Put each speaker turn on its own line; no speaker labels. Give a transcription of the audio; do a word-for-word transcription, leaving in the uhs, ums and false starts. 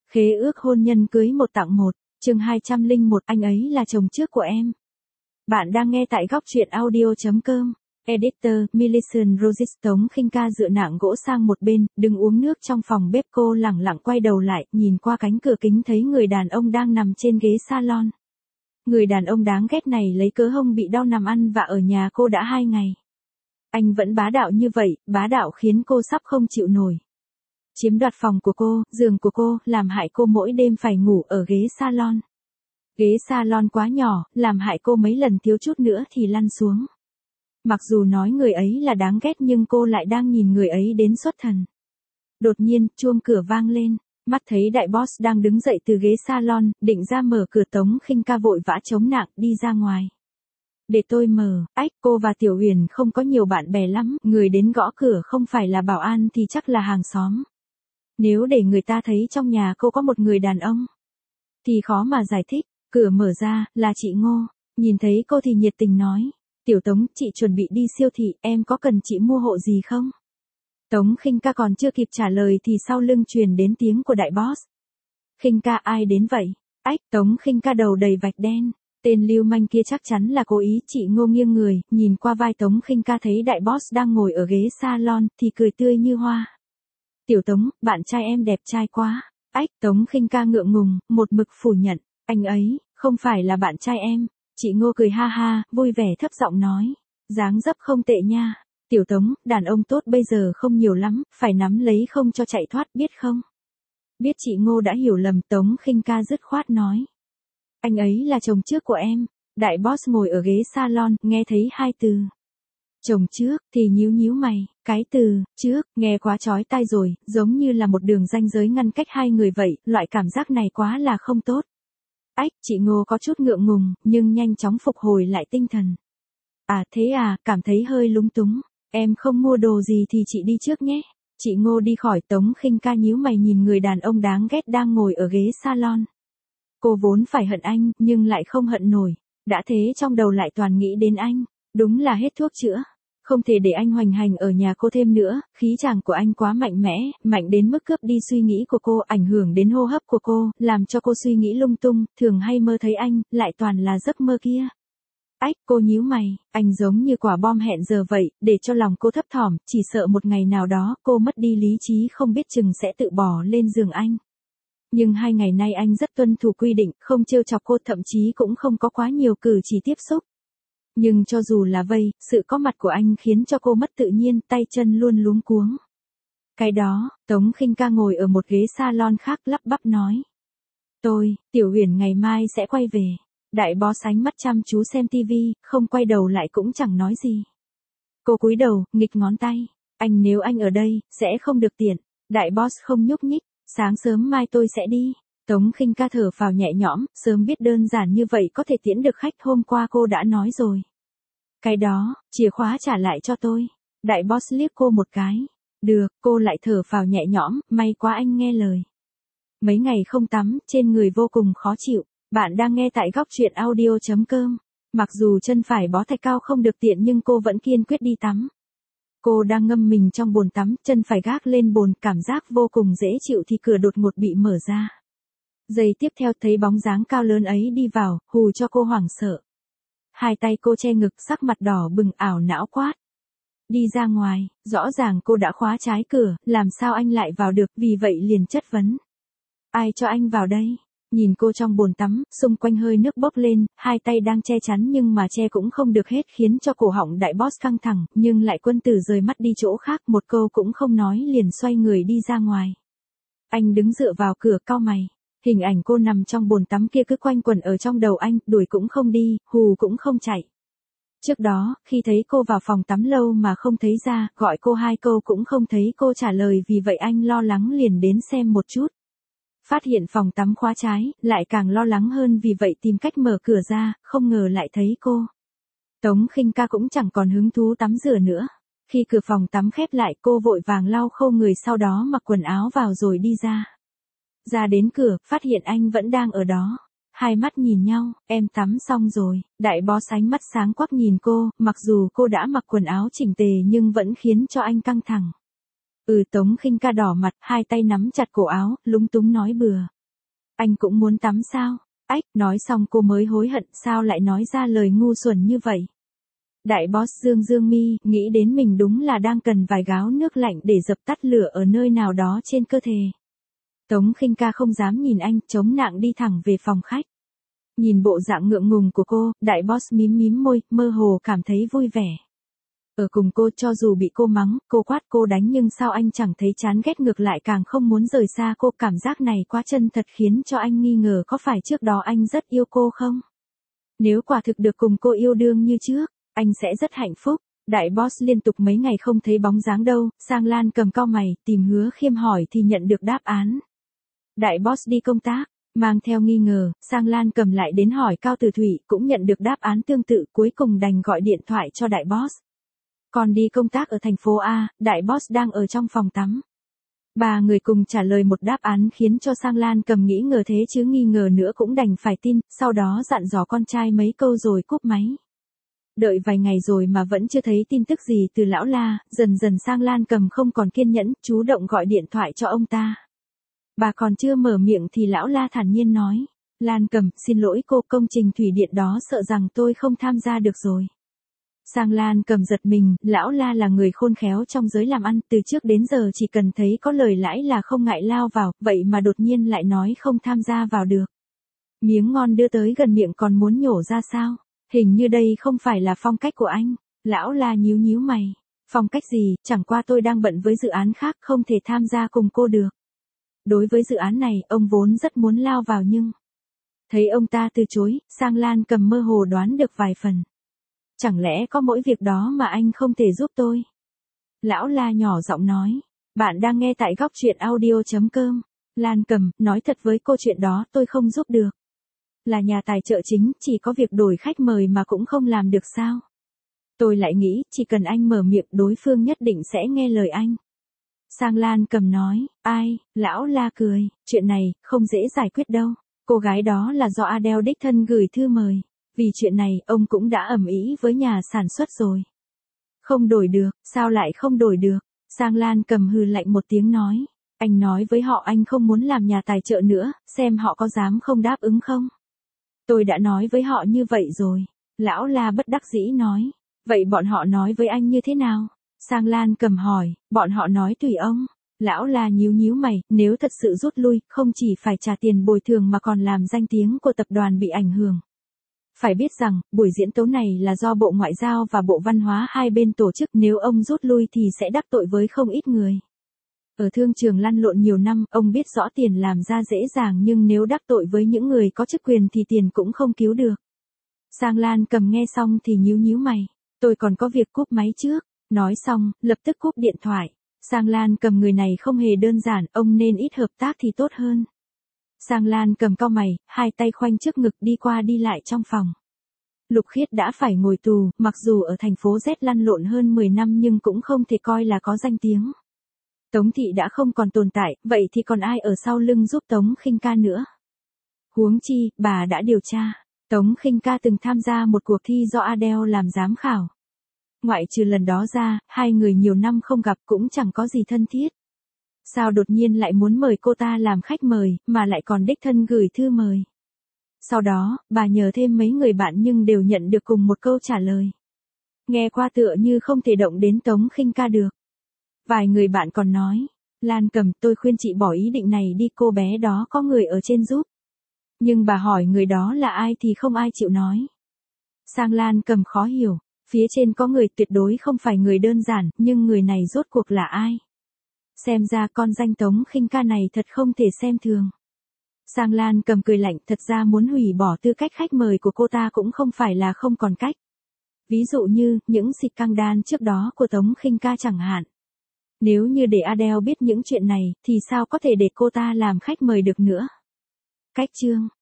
Khế ước hôn nhân cưới một tặng một, chương hai trăm lẻ một, anh ấy là chồng trước của em. Bạn đang nghe tại góc truyện audio chấm com. Editor, Millicent Rogers. Tống Khinh Ca dựa nạng gỗ sang một bên, đứng uống nước trong phòng bếp. Cô lẳng lặng quay đầu lại, nhìn qua cánh cửa kính thấy người đàn ông đang nằm trên ghế salon. Người đàn ông đáng ghét này lấy cớ hông bị đau nằm ăn vạ ở nhà cô đã hai ngày. Anh vẫn bá đạo như vậy, bá đạo khiến cô sắp không chịu nổi. Chiếm đoạt phòng của cô, giường của cô, làm hại cô mỗi đêm phải ngủ ở ghế salon. Ghế salon quá nhỏ, làm hại cô mấy lần thiếu chút nữa thì lăn xuống. Mặc dù nói người ấy là đáng ghét nhưng cô lại đang nhìn người ấy đến xuất thần. Đột nhiên, chuông cửa vang lên, mắt thấy đại boss đang đứng dậy từ ghế salon, định ra mở cửa. Tống Khinh Ca vội vã chống nạng, đi ra ngoài. Để tôi mở. Ách, cô và Tiểu Huyền không có nhiều bạn bè lắm, người đến gõ cửa không phải là bảo an thì chắc là hàng xóm. Nếu để người ta thấy trong nhà cô có một người đàn ông, thì khó mà giải thích. Cửa mở ra, là chị Ngô. Nhìn thấy cô thì nhiệt tình nói. Tiểu Tống, chị chuẩn bị đi siêu thị, em có cần chị mua hộ gì không? Tống Khinh Ca còn chưa kịp trả lời thì sau lưng truyền đến tiếng của đại boss. Khinh Ca, ai đến vậy? Ách, Tống Khinh Ca đầu đầy vạch đen. Tên lưu manh kia chắc chắn là cố ý. Chị Ngô nghiêng người, nhìn qua vai Tống Khinh Ca thấy đại boss đang ngồi ở ghế salon, thì cười tươi như hoa. Tiểu Tống, bạn trai em đẹp trai quá. Ách, Tống Khinh Ca ngượng ngùng, một mực phủ nhận. Anh ấy, không phải là bạn trai em. Chị Ngô cười ha ha, vui vẻ thấp giọng nói. Dáng dấp không tệ nha. Tiểu Tống, đàn ông tốt bây giờ không nhiều lắm, phải nắm lấy không cho chạy thoát, biết không? Biết chị Ngô đã hiểu lầm. Tống Khinh Ca dứt khoát nói. Anh ấy là chồng trước của em. Đại boss ngồi ở ghế salon, nghe thấy hai từ chồng trước, thì nhíu nhíu mày. Cái từ trước, nghe quá chói tai rồi, giống như là một đường ranh giới ngăn cách hai người vậy, loại cảm giác này quá là không tốt. Ách, chị Ngô có chút ngượng ngùng, nhưng nhanh chóng phục hồi lại tinh thần. À thế à, cảm thấy hơi lúng túng. Em không mua đồ gì thì chị đi trước nhé. Chị Ngô đi khỏi. Tống Khinh Ca nhíu mày nhìn người đàn ông đáng ghét đang ngồi ở ghế salon. Cô vốn phải hận anh, nhưng lại không hận nổi. Đã thế trong đầu lại toàn nghĩ đến anh. Đúng là hết thuốc chữa. Không thể để anh hoành hành ở nhà cô thêm nữa, khí chàng của anh quá mạnh mẽ, mạnh đến mức cướp đi suy nghĩ của cô, ảnh hưởng đến hô hấp của cô, làm cho cô suy nghĩ lung tung, thường hay mơ thấy anh, lại toàn là giấc mơ kia. Ách, cô nhíu mày, anh giống như quả bom hẹn giờ vậy, để cho lòng cô thấp thỏm, chỉ sợ một ngày nào đó cô mất đi lý trí không biết chừng sẽ tự bỏ lên giường anh. Nhưng hai ngày nay anh rất tuân thủ quy định, không trêu chọc cô, thậm chí cũng không có quá nhiều cử chỉ tiếp xúc. Nhưng cho dù là vậy, sự có mặt của anh khiến cho cô mất tự nhiên, tay chân luôn luống cuống. Cái đó, Tống Khinh Ca ngồi ở một ghế salon khác lắp bắp nói. Tôi, Tiểu Huyền ngày mai sẽ quay về. Đại boss ánh mắt chăm chú xem tivi, không quay đầu lại cũng chẳng nói gì. Cô cúi đầu, nghịch ngón tay. Anh nếu anh ở đây, sẽ không được tiện. Đại boss không nhúc nhích. Sáng sớm mai tôi sẽ đi. Tống Khinh Ca thở phào nhẹ nhõm, sớm biết đơn giản như vậy có thể tiễn được khách, hôm qua cô đã nói rồi. Cái đó, chìa khóa trả lại cho tôi. Đại boss liếc cô một cái. Được, cô lại thở phào nhẹ nhõm, may quá anh nghe lời. Mấy ngày không tắm, trên người vô cùng khó chịu. Bạn đang nghe tại góc truyện audio chấm com. Mặc dù chân phải bó thạch cao không được tiện nhưng cô vẫn kiên quyết đi tắm. Cô đang ngâm mình trong bồn tắm, chân phải gác lên bồn, cảm giác vô cùng dễ chịu thì cửa đột ngột bị mở ra. Giây tiếp theo thấy bóng dáng cao lớn ấy đi vào, hù cho cô hoảng sợ. Hai tay cô che ngực, sắc mặt đỏ bừng, ảo não quát. Đi ra ngoài, rõ ràng cô đã khóa trái cửa, làm sao anh lại vào được, vì vậy liền chất vấn. Ai cho anh vào đây? Nhìn cô trong bồn tắm, xung quanh hơi nước bốc lên, hai tay đang che chắn nhưng mà che cũng không được hết, khiến cho cổ họng đại boss căng thẳng, nhưng lại quân tử rời mắt đi chỗ khác, một câu cũng không nói liền xoay người đi ra ngoài. Anh đứng dựa vào cửa cau mày. Hình ảnh cô nằm trong bồn tắm kia cứ quanh quẩn ở trong đầu anh, đuổi cũng không đi, hù cũng không chạy. Trước đó, khi thấy cô vào phòng tắm lâu mà không thấy ra, gọi cô hai câu cũng không thấy cô trả lời, vì vậy anh lo lắng liền đến xem một chút. Phát hiện phòng tắm khóa trái, lại càng lo lắng hơn, vì vậy tìm cách mở cửa ra, không ngờ lại thấy cô. Tống Khinh Ca cũng chẳng còn hứng thú tắm rửa nữa. Khi cửa phòng tắm khép lại, cô vội vàng lau khô người, sau đó mặc quần áo vào rồi đi ra. Ra đến cửa, phát hiện anh vẫn đang ở đó. Hai mắt nhìn nhau, em tắm xong rồi. Đại boss ánh mắt sáng quắc nhìn cô, mặc dù cô đã mặc quần áo chỉnh tề nhưng vẫn khiến cho anh căng thẳng. Ừ, Tống Khinh Ca đỏ mặt, hai tay nắm chặt cổ áo, lúng túng nói bừa. Anh cũng muốn tắm sao? Ách, nói xong cô mới hối hận sao lại nói ra lời ngu xuẩn như vậy. Đại boss dương dương mi, nghĩ đến mình đúng là đang cần vài gáo nước lạnh để dập tắt lửa ở nơi nào đó trên cơ thể. Tống Khinh Ca không dám nhìn anh, chống nạng đi thẳng về phòng khách. Nhìn bộ dạng ngượng ngùng của cô, đại boss mím mím môi, mơ hồ cảm thấy vui vẻ. Ở cùng cô cho dù bị cô mắng, cô quát cô đánh nhưng sao anh chẳng thấy chán ghét, ngược lại càng không muốn rời xa cô. Cảm giác này quá chân thật khiến cho anh nghi ngờ có phải trước đó anh rất yêu cô không? Nếu quả thực được cùng cô yêu đương như trước, anh sẽ rất hạnh phúc. Đại boss liên tục mấy ngày không thấy bóng dáng đâu, Sang Lan cầm cau mày, tìm Hứa Khiêm hỏi thì nhận được đáp án. Đại boss đi công tác, mang theo nghi ngờ, Sang Lan cầm lại đến hỏi Cao Tử Thủy, cũng nhận được đáp án tương tự, cuối cùng đành gọi điện thoại cho đại boss. Còn đi công tác ở thành phố A, đại boss đang ở trong phòng tắm. Ba người cùng trả lời một đáp án khiến cho Sang Lan cầm nghĩ ngờ thế chứ nghi ngờ nữa cũng đành phải tin, sau đó dặn dò con trai mấy câu rồi cúp máy. Đợi vài ngày rồi mà vẫn chưa thấy tin tức gì từ lão La, dần dần Sang Lan cầm không còn kiên nhẫn, chủ động gọi điện thoại cho ông ta. Bà còn chưa mở miệng thì lão La thản nhiên nói, Lan cầm, xin lỗi cô, công trình thủy điện đó sợ rằng tôi không tham gia được rồi. Sang Lan cầm giật mình, lão La là người khôn khéo trong giới làm ăn, từ trước đến giờ chỉ cần thấy có lời lãi là không ngại lao vào, vậy mà đột nhiên lại nói không tham gia vào được. Miếng ngon đưa tới gần miệng còn muốn nhổ ra sao? Hình như đây không phải là phong cách của anh. Lão La nhíu nhíu mày. Phong cách gì, chẳng qua tôi đang bận với dự án khác không thể tham gia cùng cô được. Đối với dự án này, ông vốn rất muốn lao vào nhưng... Thấy ông ta từ chối, Sang Lan cầm mơ hồ đoán được vài phần. Chẳng lẽ có mỗi việc đó mà anh không thể giúp tôi? Lão La nhỏ giọng nói. Bạn đang nghe tại góc truyện audio chấm com. Lan cầm, nói thật với cô chuyện đó tôi không giúp được. Là nhà tài trợ chính, chỉ có việc đổi khách mời mà cũng không làm được sao? Tôi lại nghĩ, chỉ cần anh mở miệng đối phương nhất định sẽ nghe lời anh. Sang Lan cầm nói, ai, lão La cười, chuyện này, không dễ giải quyết đâu. Cô gái đó là do Adele đích thân gửi thư mời. Vì chuyện này, ông cũng đã ầm ĩ với nhà sản xuất rồi. Không đổi được, sao lại không đổi được? Sang Lan cầm hừ lạnh một tiếng nói. Anh nói với họ anh không muốn làm nhà tài trợ nữa, xem họ có dám không đáp ứng không? Tôi đã nói với họ như vậy rồi. Lão La bất đắc dĩ nói. Vậy bọn họ nói với anh như thế nào? Sang Lan cầm hỏi, bọn họ nói tùy ông. Lão La nhíu nhíu mày, nếu thật sự rút lui, không chỉ phải trả tiền bồi thường mà còn làm danh tiếng của tập đoàn bị ảnh hưởng. Phải biết rằng, buổi diễn tấu này là do Bộ Ngoại giao và Bộ Văn hóa hai bên tổ chức, nếu ông rút lui thì sẽ đắc tội với không ít người. Ở thương trường lăn lộn nhiều năm, ông biết rõ tiền làm ra dễ dàng nhưng nếu đắc tội với những người có chức quyền thì tiền cũng không cứu được. Sang Lan cầm nghe xong thì nhíu nhíu mày. Tôi còn có việc, cúp máy trước. Nói xong, lập tức cúp điện thoại. Sang Lan cầm người này không hề đơn giản, ông nên ít hợp tác thì tốt hơn. Sang Lan cầm cau mày, hai tay khoanh trước ngực đi qua đi lại trong phòng. Lục Khiết đã phải ngồi tù, mặc dù ở thành phố Z lăn lộn hơn mười năm nhưng cũng không thể coi là có danh tiếng. Tống Thị đã không còn tồn tại, vậy thì còn ai ở sau lưng giúp Tống Khinh Ca nữa? Huống chi, bà đã điều tra. Tống Khinh Ca từng tham gia một cuộc thi do Adele làm giám khảo. Ngoại trừ lần đó ra, hai người nhiều năm không gặp cũng chẳng có gì thân thiết. Sao đột nhiên lại muốn mời cô ta làm khách mời, mà lại còn đích thân gửi thư mời. Sau đó, bà nhờ thêm mấy người bạn nhưng đều nhận được cùng một câu trả lời. Nghe qua tựa như không thể động đến Tống Khinh Ca được. Vài người bạn còn nói, Lan cầm, tôi khuyên chị bỏ ý định này đi, cô bé đó có người ở trên giúp. Nhưng bà hỏi người đó là ai thì không ai chịu nói. Sang Lan cầm khó hiểu, phía trên có người tuyệt đối không phải người đơn giản, nhưng người này rốt cuộc là ai? Xem ra con danh Tống Khinh Ca này thật không thể xem thường. Sang Lan cầm cười lạnh, thật ra muốn hủy bỏ tư cách khách mời của cô ta cũng không phải là không còn cách. Ví dụ như, những xịt căng đan trước đó của Tống Khinh Ca chẳng hạn. Nếu như để Adele biết những chuyện này, thì sao có thể để cô ta làm khách mời được nữa? Cách chương